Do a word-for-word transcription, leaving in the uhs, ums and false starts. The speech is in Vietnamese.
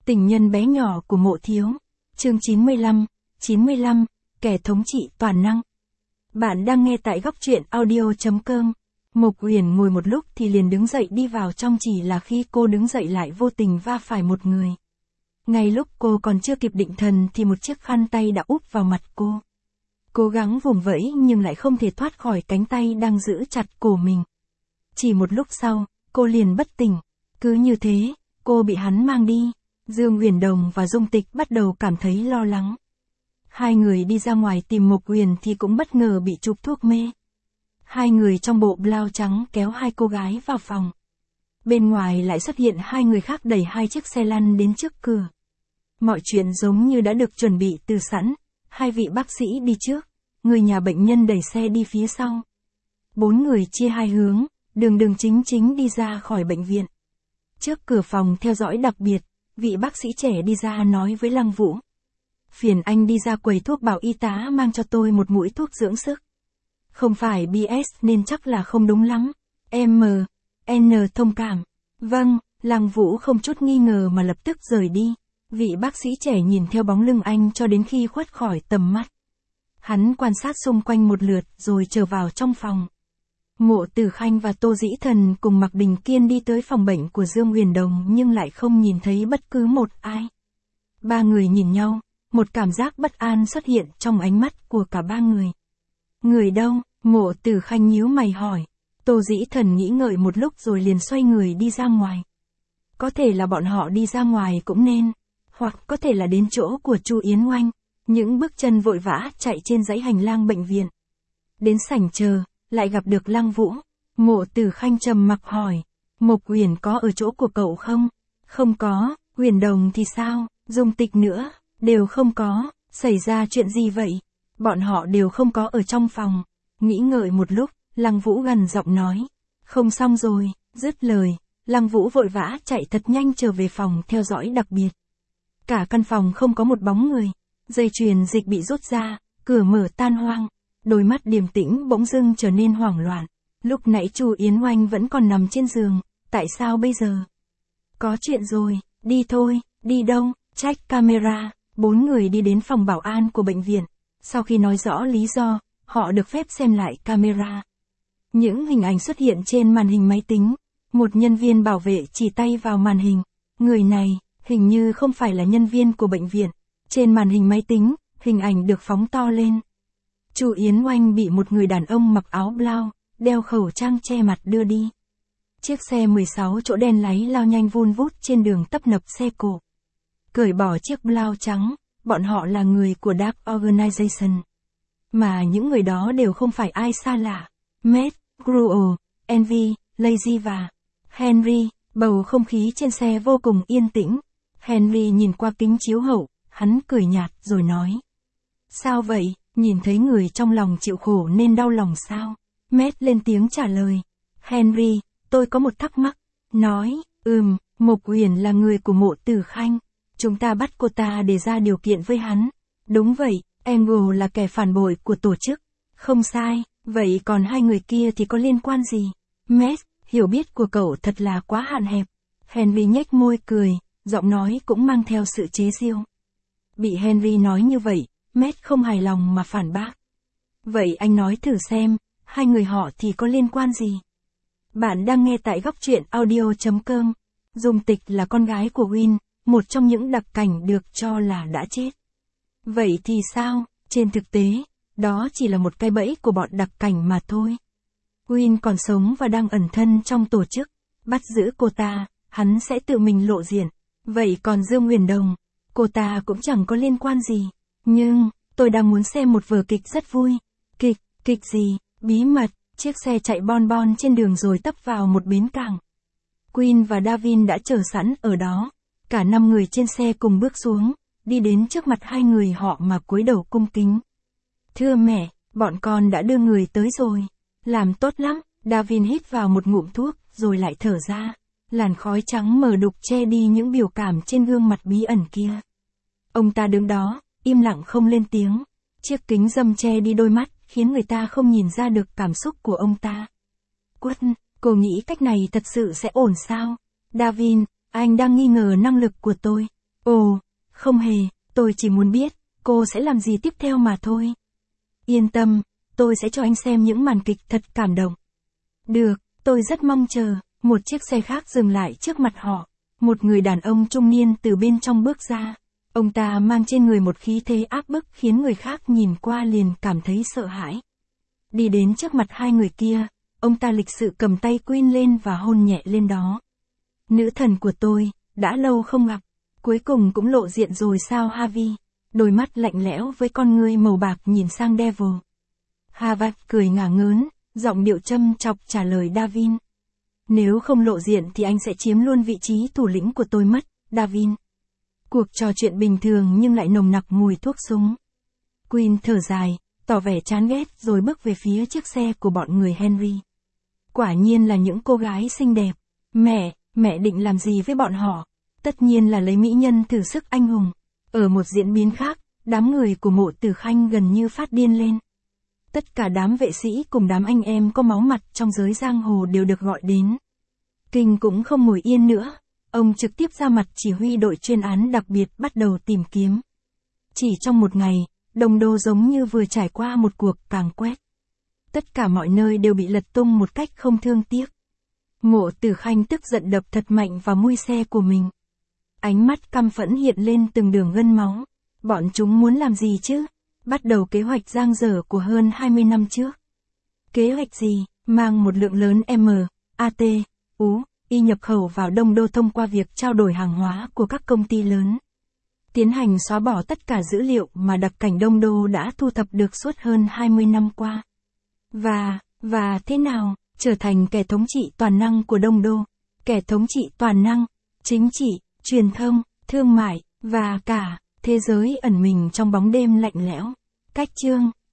Tình nhân bé nhỏ của Mộ Thiếu. Chương chín mươi lăm, chín mươi lăm, kẻ thống trị toàn năng. Bạn đang nghe tại góc truyện audio chấm com. Mộc Uyển ngồi một lúc thì liền đứng dậy đi vào trong, chỉ là khi cô đứng dậy lại vô tình va phải một người. Ngay lúc cô còn chưa kịp định thần thì một chiếc khăn tay đã úp vào mặt cô. Cố gắng vùng vẫy nhưng lại không thể thoát khỏi cánh tay đang giữ chặt cổ mình. Chỉ một lúc sau, cô liền bất tỉnh. Cứ như thế, cô bị hắn mang đi. Dương Huyền Đồng và Dung Tịch bắt đầu cảm thấy lo lắng. Hai người đi ra ngoài tìm Mộc Uyển thì cũng bất ngờ bị chụp thuốc mê. Hai người trong bộ blau trắng kéo hai cô gái vào phòng. Bên ngoài lại xuất hiện hai người khác đẩy hai chiếc xe lăn đến trước cửa. Mọi chuyện giống như đã được chuẩn bị từ sẵn. Hai vị bác sĩ đi trước, người nhà bệnh nhân đẩy xe đi phía sau. Bốn người chia hai hướng, đường đường chính chính đi ra khỏi bệnh viện. Trước cửa phòng theo dõi đặc biệt, vị bác sĩ trẻ đi ra nói với Lăng Vũ. Phiền anh đi ra quầy thuốc bảo y tá mang cho tôi một mũi thuốc dưỡng sức. Không phải bê ét nên chắc là không đúng lắm. em en thông cảm. Vâng, Lăng Vũ không chút nghi ngờ mà lập tức rời đi. Vị bác sĩ trẻ nhìn theo bóng lưng anh cho đến khi khuất khỏi tầm mắt. Hắn quan sát xung quanh một lượt rồi trở vào trong phòng. Mộ Tử Khanh và Tô Dĩ Thần cùng Mạc Đình Kiên đi tới phòng bệnh của Dương Huyền Đồng nhưng lại không nhìn thấy bất cứ một ai. Ba người nhìn nhau, một cảm giác bất an xuất hiện trong ánh mắt của cả ba người. Người đâu? Mộ Tử Khanh nhíu mày hỏi. Tô Dĩ Thần nghĩ ngợi một lúc rồi liền xoay người đi ra ngoài. Có thể là bọn họ đi ra ngoài cũng nên, hoặc có thể là đến chỗ của Chu Yến Oanh. Những bước chân vội vã chạy trên dãy hành lang bệnh viện. Đến sảnh chờ, lại gặp được Lăng Vũ. Mộ Tử Khanh trầm mặc hỏi, Mộc Uyển có ở chỗ của cậu không? Không có. Huyền Đồng thì sao? Dung Tịch nữa? Đều không có. Xảy ra chuyện gì vậy? Bọn họ đều không có ở trong phòng. Nghĩ ngợi một lúc, Lăng Vũ gần giọng nói, không xong rồi. Dứt lời, Lăng Vũ vội vã chạy thật nhanh trở về phòng theo dõi đặc biệt. Cả căn phòng không có một bóng người. Dây chuyền dịch bị rút ra, cửa mở tan hoang. Đôi mắt điềm tĩnh bỗng dưng trở nên hoảng loạn. Lúc nãy Chu Yến Oanh vẫn còn nằm trên giường, tại sao bây giờ? Có chuyện rồi, đi thôi. Đi đâu? Check camera. Bốn người đi đến phòng bảo an của bệnh viện. Sau khi nói rõ lý do, họ được phép xem lại camera. Những hình ảnh xuất hiện trên màn hình máy tính. Một nhân viên bảo vệ chỉ tay vào màn hình. Người này, hình như không phải là nhân viên của bệnh viện. Trên màn hình máy tính, hình ảnh được phóng to lên. Chu Yến Oanh bị một người đàn ông mặc áo blau, đeo khẩu trang che mặt đưa đi. Chiếc xe mười sáu chỗ đen láy lao nhanh vun vút trên đường tấp nập xe cộ. Cởi bỏ chiếc blau trắng, bọn họ là người của Dark Organization. Mà những người đó đều không phải ai xa lạ. Matt, Gruel, Envy, Lazy và Henry. Bầu không khí trên xe vô cùng yên tĩnh. Henry nhìn qua kính chiếu hậu, hắn cười nhạt rồi nói. Sao vậy? Nhìn thấy người trong lòng chịu khổ nên đau lòng sao? Matt lên tiếng trả lời. Henry, tôi có một thắc mắc. Nói, ừm, Mộc Uyển là người của Mộ Tử Khanh. Chúng ta bắt cô ta để ra điều kiện với hắn. Đúng vậy, Angle là kẻ phản bội của tổ chức. Không sai, vậy còn hai người kia thì có liên quan gì? Matt, hiểu biết của cậu thật là quá hạn hẹp. Henry nhếch môi cười, giọng nói cũng mang theo sự chế giễu. Bị Henry nói như vậy, Matt không hài lòng mà phản bác. Vậy anh nói thử xem, hai người họ thì có liên quan gì? Bạn đang nghe tại góc truyện audio chấm com. Dung Tịch là con gái của Win, một trong những đặc cảnh được cho là đã chết. Vậy thì sao? Trên thực tế, đó chỉ là một cái bẫy của bọn đặc cảnh mà thôi. Win còn sống và đang ẩn thân trong tổ chức. Bắt giữ cô ta, hắn sẽ tự mình lộ diện. Vậy còn Dương Huyền Đồng, cô ta cũng chẳng có liên quan gì. Nhưng, tôi đang muốn xem một vở kịch rất vui. Kịch, kịch gì? Bí mật. Chiếc xe chạy bon bon trên đường rồi tấp vào một bến cảng. Queen và Davin đã chờ sẵn ở đó. Cả năm người trên xe cùng bước xuống, đi đến trước mặt hai người họ mà cúi đầu cung kính. Thưa mẹ, bọn con đã đưa người tới rồi. Làm tốt lắm. Davin hít vào một ngụm thuốc, rồi lại thở ra. Làn khói trắng mờ đục che đi những biểu cảm trên gương mặt bí ẩn kia. Ông ta đứng đó, im lặng không lên tiếng. Chiếc kính râm che đi đôi mắt, khiến người ta không nhìn ra được cảm xúc của ông ta. Quất, cô nghĩ cách này thật sự sẽ ổn sao? Davin, anh đang nghi ngờ năng lực của tôi. Ồ, không hề, tôi chỉ muốn biết, cô sẽ làm gì tiếp theo mà thôi. Yên tâm, tôi sẽ cho anh xem những màn kịch thật cảm động. Được, tôi rất mong chờ. Một chiếc xe khác dừng lại trước mặt họ. Một người đàn ông trung niên từ bên trong bước ra. Ông ta mang trên người một khí thế áp bức khiến người khác nhìn qua liền cảm thấy sợ hãi. Đi đến trước mặt hai người kia, ông ta lịch sự cầm tay Queen lên và hôn nhẹ lên đó. Nữ thần của tôi, đã lâu không gặp. Cuối cùng cũng lộ diện rồi sao Harvey? Đôi mắt lạnh lẽo với con ngươi màu bạc nhìn sang Devil. Harvard cười ngả ngớn, giọng điệu châm chọc trả lời Davin. Nếu không lộ diện thì anh sẽ chiếm luôn vị trí thủ lĩnh của tôi mất, Davin. Cuộc trò chuyện bình thường nhưng lại nồng nặc mùi thuốc súng. Queen thở dài, tỏ vẻ chán ghét rồi bước về phía chiếc xe của bọn người Henry. Quả nhiên là những cô gái xinh đẹp. Mẹ, mẹ định làm gì với bọn họ? Tất nhiên là lấy mỹ nhân thử sức anh hùng. Ở một diễn biến khác, đám người của Mộ Tử Khanh gần như phát điên lên. Tất cả đám vệ sĩ cùng đám anh em có máu mặt trong giới giang hồ đều được gọi đến. Kinh cũng không ngồi yên nữa, ông trực tiếp ra mặt chỉ huy đội chuyên án đặc biệt bắt đầu tìm kiếm. Chỉ trong một ngày, Đông Đô giống như vừa trải qua một cuộc càn quét. Tất cả mọi nơi đều bị lật tung một cách không thương tiếc. Mộ Tử Khanh tức giận đập thật mạnh vào mui xe của mình. Ánh mắt căm phẫn hiện lên từng đường gân máu. Bọn chúng muốn làm gì chứ? Bắt đầu kế hoạch giang dở của hơn hai mươi năm trước. Kế hoạch gì? Mang một lượng lớn M, A T, U, Y nhập khẩu vào Đông Đô thông qua việc trao đổi hàng hóa của các công ty lớn. Tiến hành xóa bỏ tất cả dữ liệu mà đặc cảnh Đông Đô đã thu thập được suốt hơn hai mươi năm qua. Và, và thế nào? Trở thành kẻ thống trị toàn năng của Đông Đô. Kẻ thống trị toàn năng, chính trị, truyền thông, thương mại, và cả thế giới ẩn mình trong bóng đêm lạnh lẽo. Cách chương